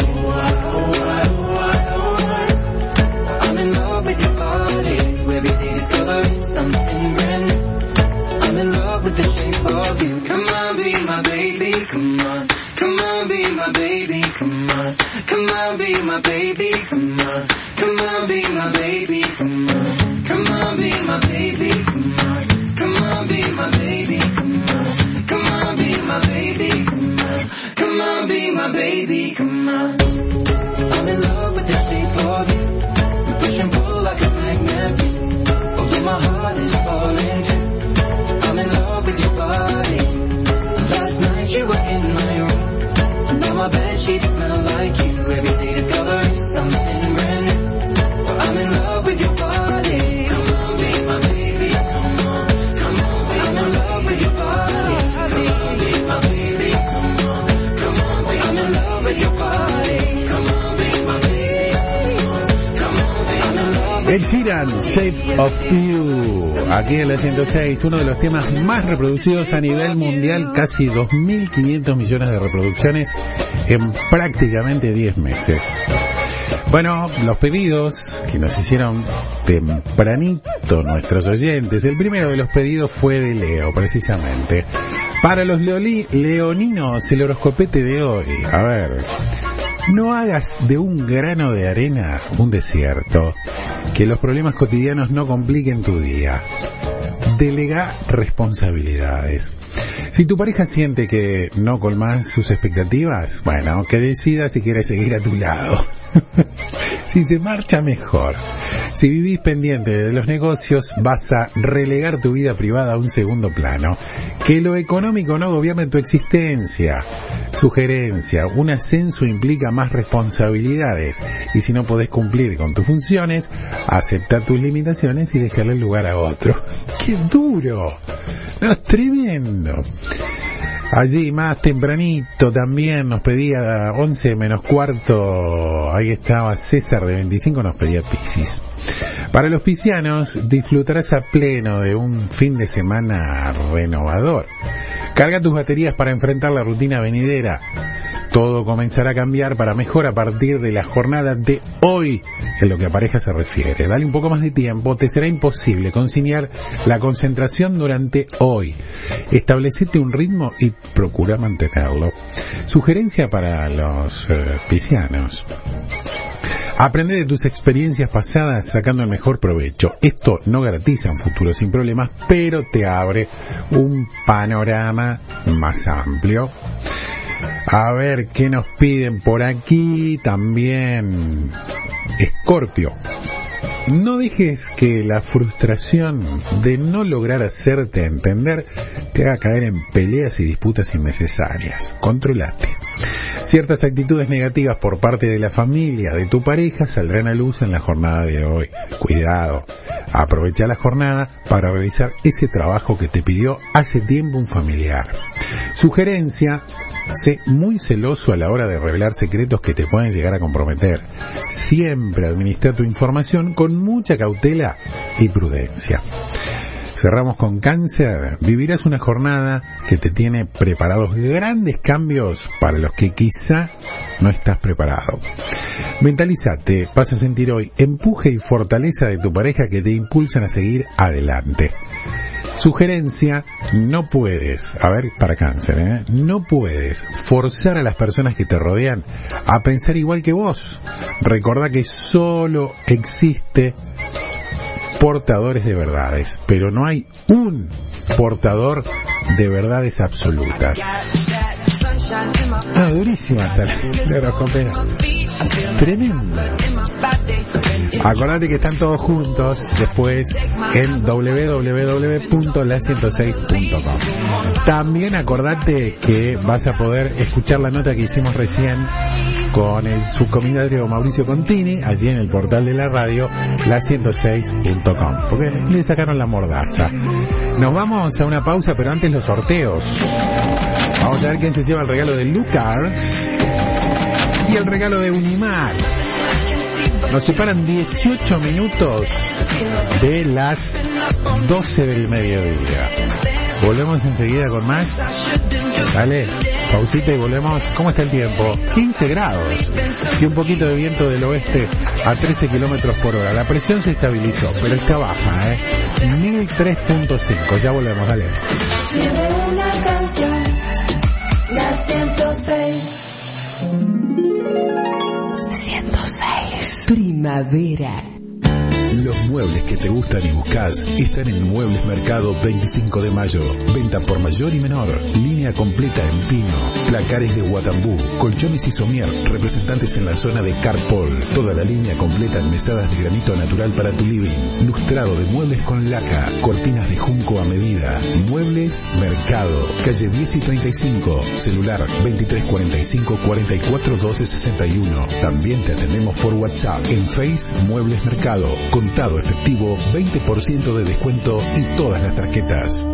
I'm in love with your body. Every day discovering something brand new. I'm in love with the shape of you. Come on, be my baby, come on. Come on, be my baby, come on. Come on, be my baby, come on. Come on, be my baby, come on. Come on, be my baby, come on. Come on, be my baby, come on. Come on, be my baby, come on. Come on, be my baby, come on. I'm in love with the shape of you. We push and pull like a magnet. Although my heart is falling too. I'm in love with your body. Last night you were in my room, and now my bedsheets smell like you. Every day discovering something brand new. Well, I'm in love with your body. Come on, be my baby. Come on, come on, be I'm in love with your body. Come on, be my baby. Come on, come on, be I'm in love with your body. Come on, be my baby. Come on, come on, be I'm in love. Ed Sheeran, Shape of You, aquí en la ciento seis, uno de los temas más reproducidos a nivel mundial, casi dos mil quinientos millones de reproducciones en prácticamente diez meses. Bueno, los pedidos que nos hicieron tempranito nuestros oyentes, el primero de los pedidos fue de Leo, precisamente. Para los leoli, leoninos, el horoscopete de hoy, a ver... No hagas de un grano de arena un desierto. Que los problemas cotidianos no compliquen tu día. Delega responsabilidades. Si tu pareja siente que no colmas sus expectativas, bueno, que decida si quiere seguir a tu lado. Si se marcha, mejor. Si vivís pendiente de los negocios, vas a relegar tu vida privada a un segundo plano. Que lo económico no gobierne tu existencia. Sugerencia, un ascenso implica más responsabilidades. Y si no podés cumplir con tus funciones, acepta tus limitaciones y dejarle lugar a otro. ¡Qué duro! No, es tremendo. Allí más tempranito también nos pedía once menos cuarto, ahí estaba César de veinticinco, nos pedía Piscis. Para los piscianos, disfrutarás a pleno de un fin de semana renovador. Carga tus baterías para enfrentar la rutina venidera. Todo comenzará a cambiar para mejor a partir de la jornada de hoy, en lo que a pareja se refiere. Dale un poco más de tiempo, te será imposible conciliar la concentración durante hoy. Establecete un ritmo y procura mantenerlo. Sugerencia para los eh, piscianos. Aprende de tus experiencias pasadas sacando el mejor provecho. Esto no garantiza un futuro sin problemas, pero te abre un panorama más amplio. A ver qué nos piden por aquí. También Escorpio. No dejes que la frustración de no lograr hacerte entender te haga caer en peleas y disputas innecesarias. Controlate. Ciertas actitudes negativas por parte de la familia de tu pareja saldrán a luz en la jornada de hoy. Cuidado. Aprovecha la jornada para realizar ese trabajo que te pidió hace tiempo un familiar. Sugerencia: sé muy celoso a la hora de revelar secretos que te pueden llegar a comprometer. Siempre administra tu información con mucha cautela y prudencia. Cerramos con Cáncer. Vivirás una jornada que te tiene preparados grandes cambios para los que quizá no estás preparado. Mentalízate, vas a sentir hoy empuje y fortaleza de tu pareja que te impulsan a seguir adelante. Sugerencia: no puedes, a ver, para Cáncer, ¿eh? no puedes forzar a las personas que te rodean a pensar igual que vos. Recordá que solo existe portadores de verdades, pero no hay un portador de verdades absolutas. Ah, durísima hasta la, la copera. Tremendo. Acordate que están todos juntos después en doble u doble u doble u punto la ciento seis punto com. También acordate que vas a poder escuchar la nota que hicimos recién con el subcomisario Mauricio Contini allí en el portal de la radio la ciento seis punto com, porque le sacaron la mordaza. Nos vamos a una pausa, pero antes los sorteos. Vamos a ver quién se lleva el regalo de Lucas y el regalo de Unimar. Nos separan dieciocho minutos de las doce del mediodía. Volvemos enseguida con más. Dale, pausita y volvemos. ¿Cómo está el tiempo? quince grados y un poquito de viento del oeste a trece kilómetros por hora. La presión se estabilizó, pero está baja, ¿eh? mil tres punto cinco. Ya volvemos, dale. Siempre una canción, la ciento seis. ciento seis. Primavera. Los muebles que te gustan y buscas están en Muebles Mercado veinticinco de mayo. Venta por mayor y menor. Línea completa en pino. Placares de Guatambú. Colchones y somier. Representantes en la zona de Carpol. Toda la línea completa en mesadas de granito natural para tu living. Lustrado de muebles con laca. Cortinas de junco a medida. Muebles Mercado. Calle diez y treinta y cinco. Celular veintitrés cuarenta y cinco cuarenta y cuatro doce sesenta y uno. También te atendemos por WhatsApp. En Face Muebles Mercado. Contado efectivo, veinte por ciento de descuento y todas las tarjetas.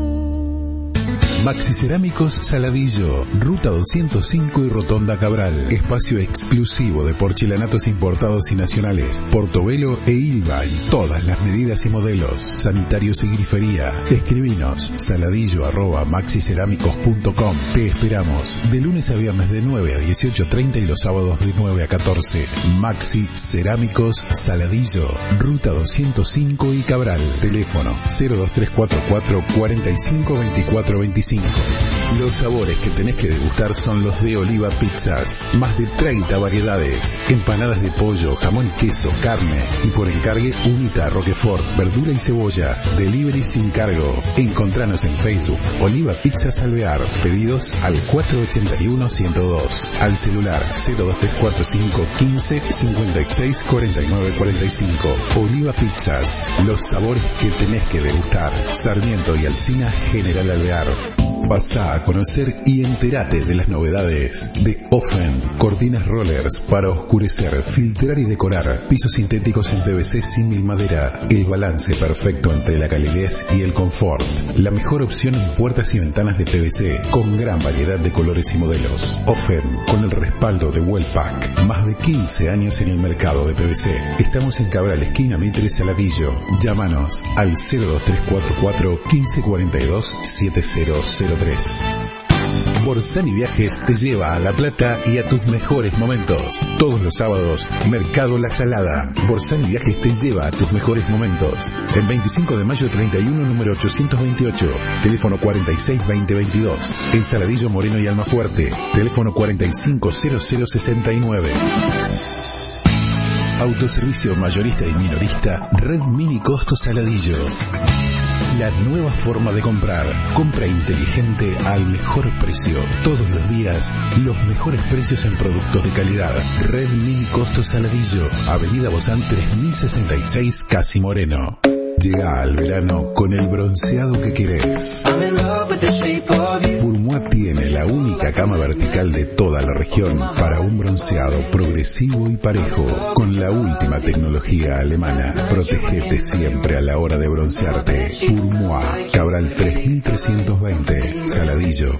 Maxi Cerámicos Saladillo, Ruta doscientos cinco y Rotonda Cabral. Espacio exclusivo de porcelanatos importados y nacionales. Portobelo e Ilva y todas las medidas y modelos. Sanitarios y grifería. Escribinos saladillo arroba maxicerámicos punto com. Te esperamos de lunes a viernes de nueve a dieciocho treinta y los sábados de nueve a catorce. Maxi Cerámicos Saladillo, Ruta doscientos cinco y Cabral. Teléfono cero dos tres cuatro cuatro cuarenta y cinco veinticuatro veinticinco. Los sabores que tenés que degustar son los de Oliva Pizzas. Más de treinta variedades. Empanadas de pollo, jamón y queso, carne. Y por encargue, unita, roquefort, verdura y cebolla. Delivery sin cargo. Encontranos en Facebook. Oliva Pizzas Alvear. Pedidos al cuatro ochenta y uno ciento dos. Al celular cero dos tres cuatro cinco quince cincuenta y seis cuarenta y nueve cuarenta y cinco. Oliva Pizzas. Los sabores que tenés que degustar. Sarmiento y Alsina, General Alvear. Pasá a conocer y entérate de las novedades de Offen. Cortinas rollers para oscurecer, filtrar y decorar. Pisos sintéticos en P V C símil madera. El balance perfecto entre la calidez y el confort. La mejor opción en puertas y ventanas de P V C con gran variedad de colores y modelos. Offen, con el respaldo de Wellpack. Más de quince años en el mercado de P V C. Estamos en Cabral, esquina Mitre Saladillo. Llámanos al cero dos tres cuatro cuatro quince cuarenta y dos setenta cero tres. Borsani Viajes te lleva a La Plata y a tus mejores momentos. Todos los sábados, Mercado La Salada. Borsani Viajes te lleva a tus mejores momentos. En veinticinco de mayo treinta y uno, número ochocientos veintiocho. Teléfono cuarenta y seis veinte veintidós. En Saladillo, Moreno y Almafuerte. Teléfono cuarenta y cinco cero cero sesenta y nueve. Autoservicio mayorista y minorista Red Mini Costo Saladillo. La nueva forma de comprar. Compra inteligente al mejor precio. Todos los días, los mejores precios en productos de calidad. Red Mini Costo Saladillo. Avenida Bozán tres mil sesenta y seis, Casi Moreno. Llega al verano con el bronceado que querés. Purmoa tiene la única cama vertical de toda la región para un bronceado progresivo y parejo, con la última tecnología alemana. Protegete siempre a la hora de broncearte. Purmoa, Cabral tres mil trescientos veinte, Saladillo.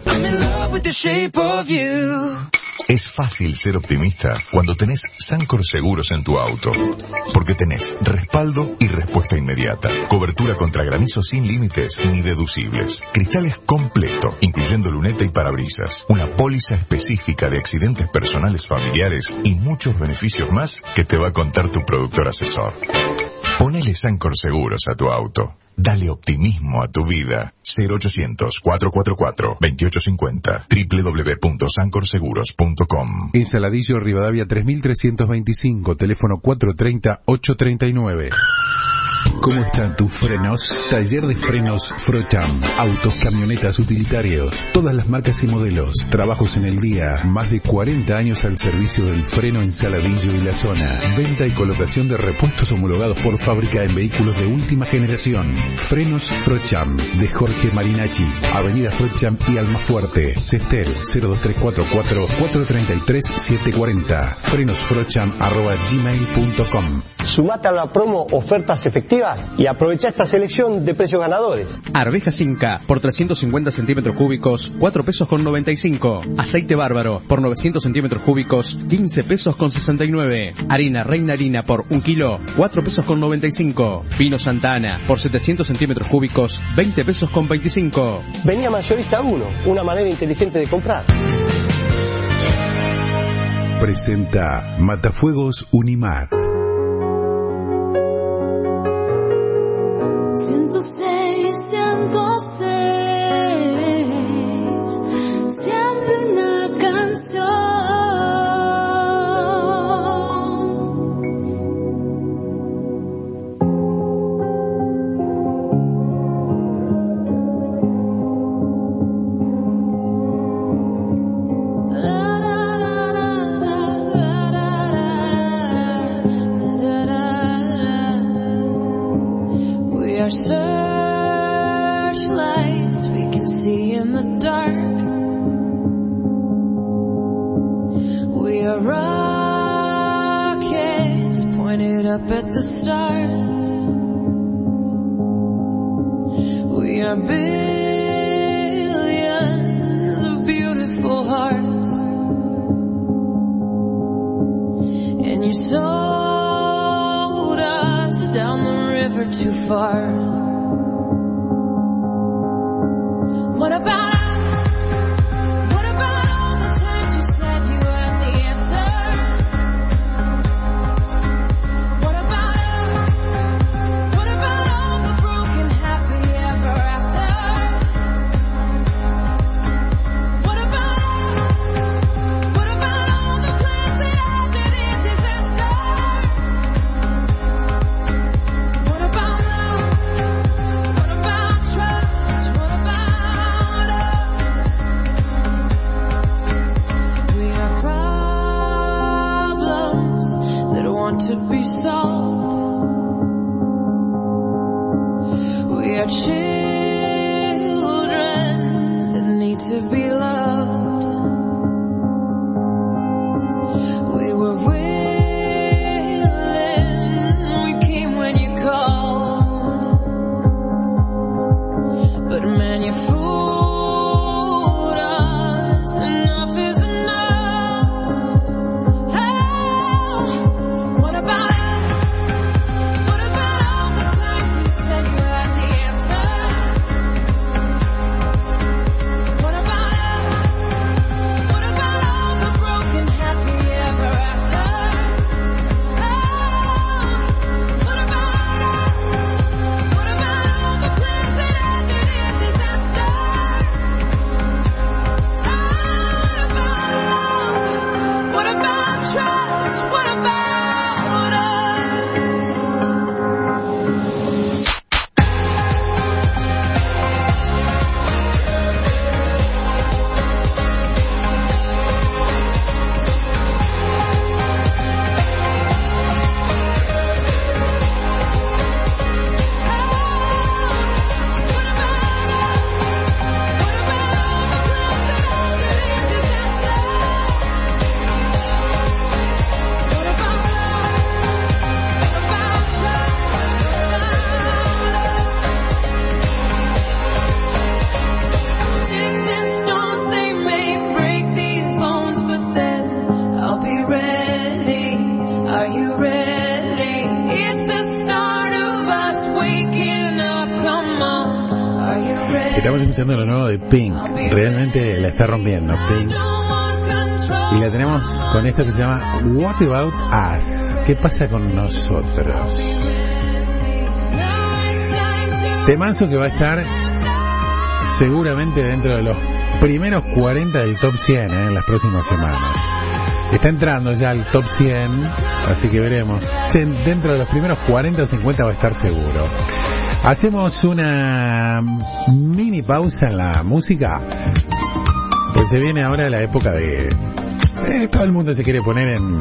Es fácil ser optimista cuando tenés Sancor Seguros en tu auto, porque tenés respaldo y respuesta inmediata, cobertura contra granizo sin límites ni deducibles, cristales completo, incluyendo luneta y parabrisas, una póliza específica de accidentes personales familiares y muchos beneficios más que te va a contar tu productor asesor. Ponele Sancor Seguros a tu auto. Dale optimismo a tu vida. cero ochocientos, cuatrocientos cuarenta y cuatro, veintiocho cincuenta. doble u doble u doble u punto sancor seguros punto com. En Saladillo, Rivadavia tres mil trescientos veinticinco. Teléfono cuatrocientos treinta, ochocientos treinta y nueve. ¿Cómo están tus frenos? Taller de frenos Frocham. Autos, camionetas, utilitarios. Todas las marcas y modelos. Trabajos en el día. Más de cuarenta años al servicio del freno en Saladillo y la zona. Venta y colocación de repuestos homologados por fábrica en vehículos de última generación. Frenos Frocham. De Jorge Marinacci. Avenida Frocham y Almafuerte. Cestel cero dos tres cuatro cuatro, cuatro tres tres, siete cuatro cero. frenosfrocham arroba gmail punto com. Sumate a la promo Ofertas Efectivas y aprovecha esta selección de precios ganadores. Arvejas Inca por trescientos cincuenta centímetros cúbicos, cuatro pesos con noventa y cinco. Aceite Bárbaro por novecientos centímetros cúbicos, quince pesos con sesenta y nueve. Harina Reina Harina por un kilo, cuatro pesos con noventa y cinco. Vino Santa Ana por setecientos centímetros cúbicos, veinte pesos con veinticinco. Venía Mayorista uno, una manera inteligente de comprar. Presenta Matafuegos Unimat. ciento seis, ciento seis, siempre una canción. We are searchlights we can see in the dark. We are rockets pointed up at the stars. We are billions of beautiful hearts. And you sold us down the river too far. What about us? What about all the times you said you had the answer? What about us? What about all the broken happy ever after? What about us? What about all the plans that ended in disaster? What about love? What about trust? What about to be solved. We are children that need to be loved. We were willing, we came when you called, but man, you fooled us. Enough is enough. What about us? What about all the times you said you had the answer? What about us? Estamos escuchando lo nuevo de Pink. Realmente la está rompiendo Pink. Y la tenemos con esto que se llama What About Us? ¿Qué pasa con nosotros? Temazo que va a estar seguramente dentro de los primeros cuarenta del top cien, ¿eh? En las próximas semanas. Está entrando ya al top cien, así que veremos. Dentro de los primeros cuarenta o cincuenta va a estar seguro. Hacemos una mini pausa en la música, pues se viene ahora la época de... Eh, todo el mundo se quiere poner en...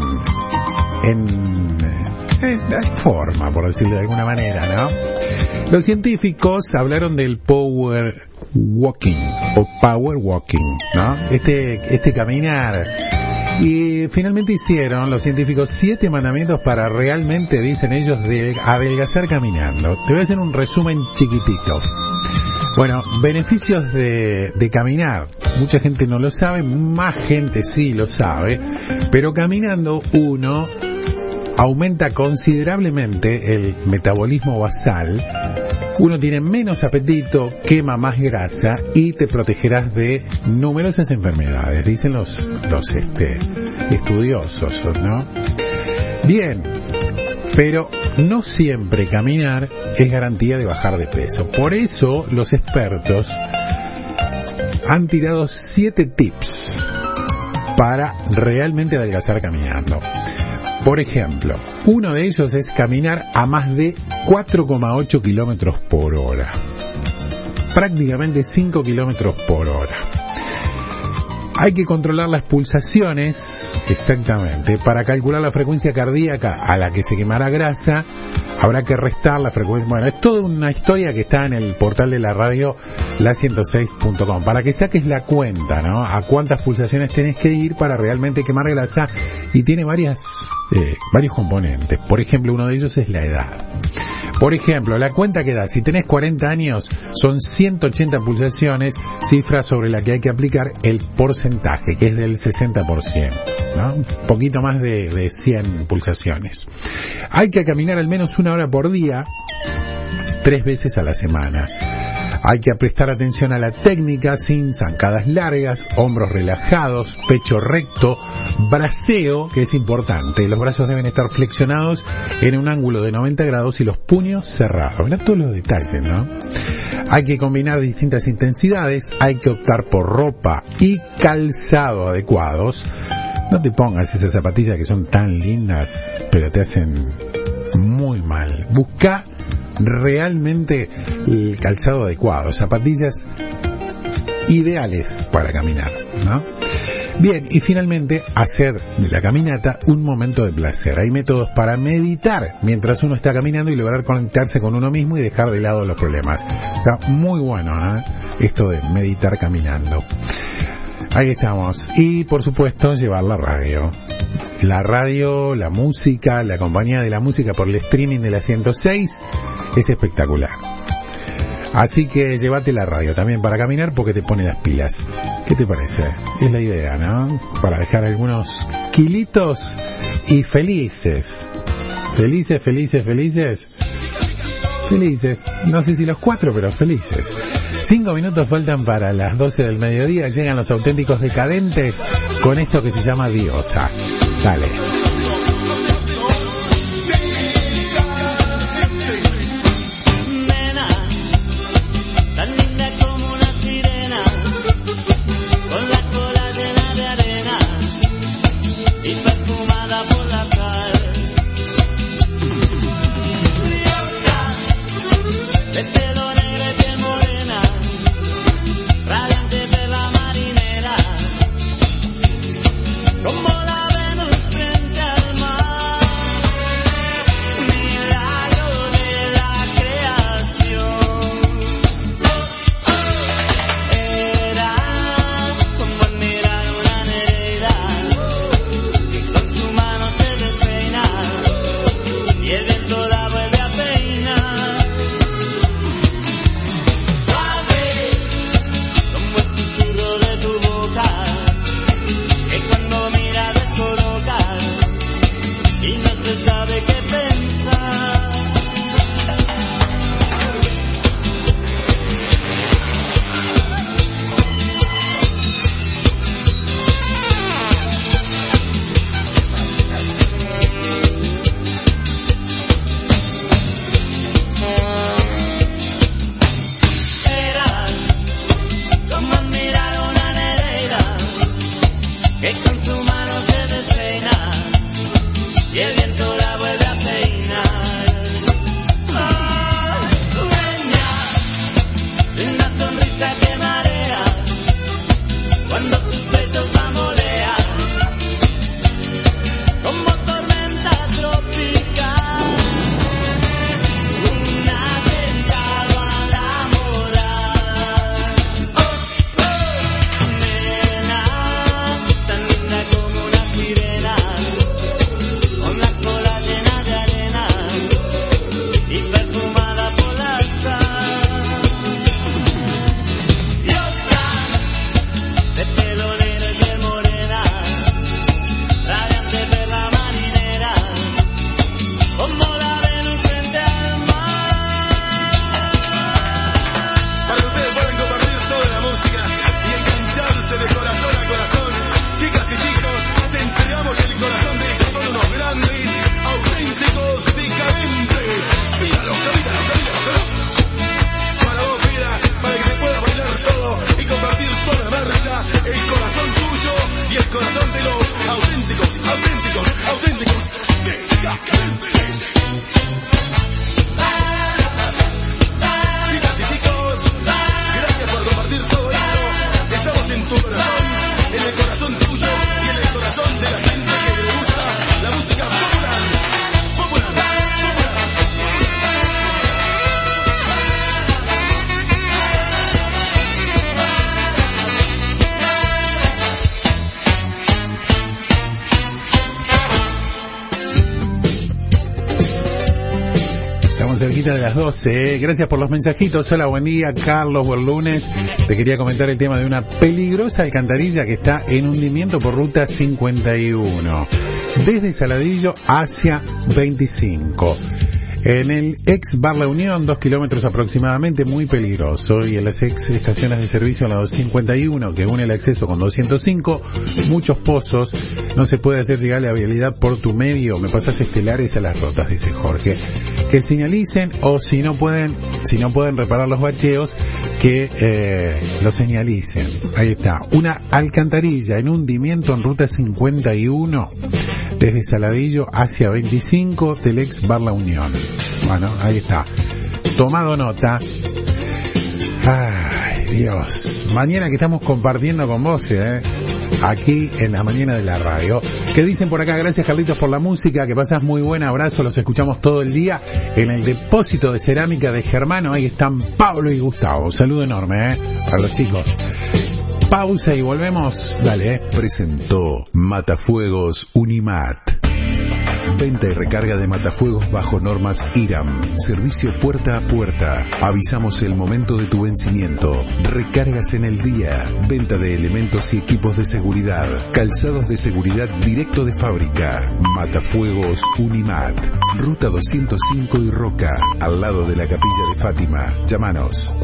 en... en forma, por decirlo de alguna manera, ¿no? Los científicos hablaron del power walking, o power walking, ¿no? Este, este caminar... Y finalmente hicieron los científicos siete mandamientos para realmente, dicen ellos, de adelgazar caminando. Te voy a hacer un resumen chiquitito. Bueno, beneficios de, de caminar. Mucha gente no lo sabe, más gente sí lo sabe. Pero caminando uno aumenta considerablemente el metabolismo basal. Uno tiene menos apetito, quema más grasa y te protegerás de numerosas enfermedades, dicen los, los este, estudiosos, ¿no? Bien, pero no siempre caminar es garantía de bajar de peso. Por eso los expertos han tirado siete tips para realmente adelgazar caminando. Por ejemplo, uno de ellos es caminar a más de cuatro coma ocho kilómetros por hora. Prácticamente cinco kilómetros por hora. Hay que controlar las pulsaciones, exactamente. Para calcular la frecuencia cardíaca a la que se quemará grasa, habrá que restar la frecuencia. Bueno, es toda una historia que está en el portal de la radio, la ciento seis punto com, para que saques la cuenta, ¿no? A cuántas pulsaciones tenés que ir para realmente quemar grasa, y tiene varias, eh, varios componentes. Por ejemplo, uno de ellos es la edad. Por ejemplo, la cuenta que da, si tenés cuarenta años, son ciento ochenta pulsaciones, cifra sobre la que hay que aplicar el porcentaje, que es del sesenta por ciento, ¿no? Un poquito más de, de cien pulsaciones. Hay que caminar al menos una hora por día, tres veces a la semana. Hay que prestar atención a la técnica, sin zancadas largas, hombros relajados, pecho recto, braceo, que es importante. Los brazos deben estar flexionados en un ángulo de noventa grados y los puños cerrados. Mirá todos los detalles, ¿no? Hay que combinar distintas intensidades, hay que optar por ropa y calzado adecuados. No te pongas esas zapatillas que son tan lindas, pero te hacen muy mal. Busca realmente el calzado adecuado, zapatillas ideales para caminar, ¿no? Bien, y finalmente hacer de la caminata un momento de placer. Hay métodos para meditar mientras uno está caminando y lograr conectarse con uno mismo y dejar de lado los problemas. Está muy bueno, ¿eh? Esto de meditar caminando. Ahí estamos. Y por supuesto llevar la radio. La radio, la música, la compañía de la música por el streaming de la ciento seis es espectacular. Así que llévate la radio también para caminar, porque te pone las pilas. ¿Qué te parece? Es la idea, ¿no? Para dejar algunos kilitos y felices. Felices, felices, felices. Felices. No sé si los cuatro, pero felices. Cinco minutos faltan para las doce del mediodía. Llegan los auténticos decadentes con esto que se llama Diosa. Dale. Nena, tan linda como una sirena, con la cola llena de arena y perfumada por la sal. Diosa, de pelo negro y piel morena, radiante perla marinera, como la Venus frente cerquita de las doce. ¿eh? Gracias por los mensajitos. Hola, buen día, Carlos, buen lunes. Te quería comentar el tema de una peligrosa alcantarilla que está en hundimiento por ruta cincuenta y uno, desde Saladillo hacia veinticinco. En el ex Bar La Unión, dos kilómetros aproximadamente, muy peligroso. Y en las ex estaciones de servicio, en la doscientos cincuenta y uno, que une el acceso con doscientos cinco, muchos pozos, no se puede hacer llegar la vialidad por tu medio. Me pasas estelares a las rotas, dice Jorge. Que señalicen, o si no pueden, si no pueden reparar los bacheos, que eh, lo señalicen. Ahí está. Una alcantarilla en hundimiento en ruta cincuenta y uno, desde Saladillo hacia veinticinco del ex Bar La Unión. Bueno, ahí está. Tomado nota. Ay, Dios. Mañana que estamos compartiendo con vos, ¿eh? Aquí en la mañana de la radio. ¿Qué dicen por acá? Gracias, Carlitos, por la música. Que pasas muy buen abrazo. Los escuchamos todo el día en el depósito de cerámica de Germano. Ahí están Pablo y Gustavo. Un saludo enorme, ¿eh? Para los chicos. Pausa y volvemos. Dale, ¿eh? Presentó Matafuegos Unimat. Venta y recarga de matafuegos bajo normas IRAM. Servicio puerta a puerta. Avisamos el momento de tu vencimiento. Recargas en el día. Venta de elementos y equipos de seguridad. Calzados de seguridad directo de fábrica. Matafuegos Unimat. Ruta doscientos cinco y Roca, al lado de la Capilla de Fátima. Llámanos.